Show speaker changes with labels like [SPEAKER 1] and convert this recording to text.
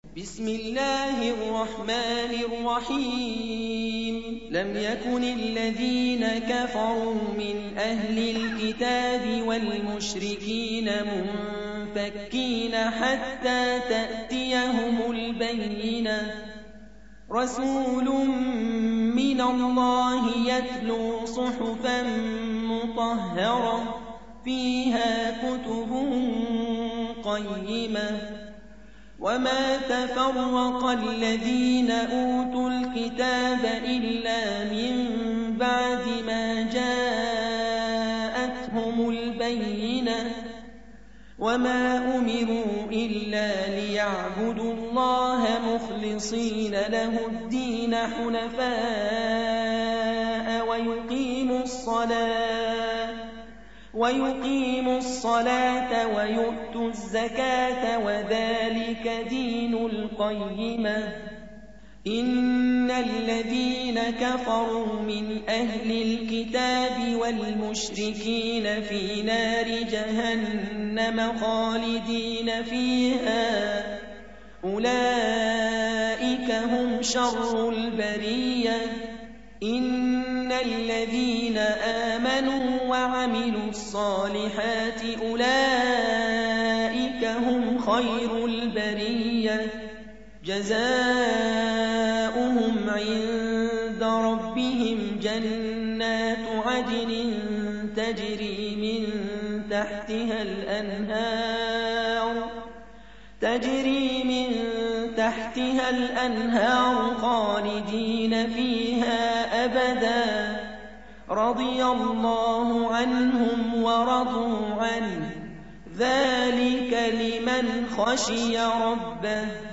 [SPEAKER 1] بسم الله الرحمن الرحيم لم يكن الذين كفروا من أهل الكتاب والمشركين منفكين حتى تأتيهم البينة رسول من الله يتلو صحفا مطهرة فيها كتب قيمة وما تفرق الذين أوتوا الكتاب إلا من بعد ما جاءتهم البينة وما أمروا إلا ليعبدوا الله مخلصين له الدين حنفاء ويقيموا الصلاة ويؤتوا الزكاة وذلك دين القيمة إن الذين كفروا من أهل الكتاب والمشركين في نار جهنم خالدين فيها أولئك هم شر البرية إن الذين آمنوا وعملوا الصالحات أولئك هم خير البرية جزاؤهم عند ربهم جنات عدن تجري من تحتها الأنهار خالدين فيها أبدا رضي الله عنهم ورضوا عنه ذلك لمن خشي ربه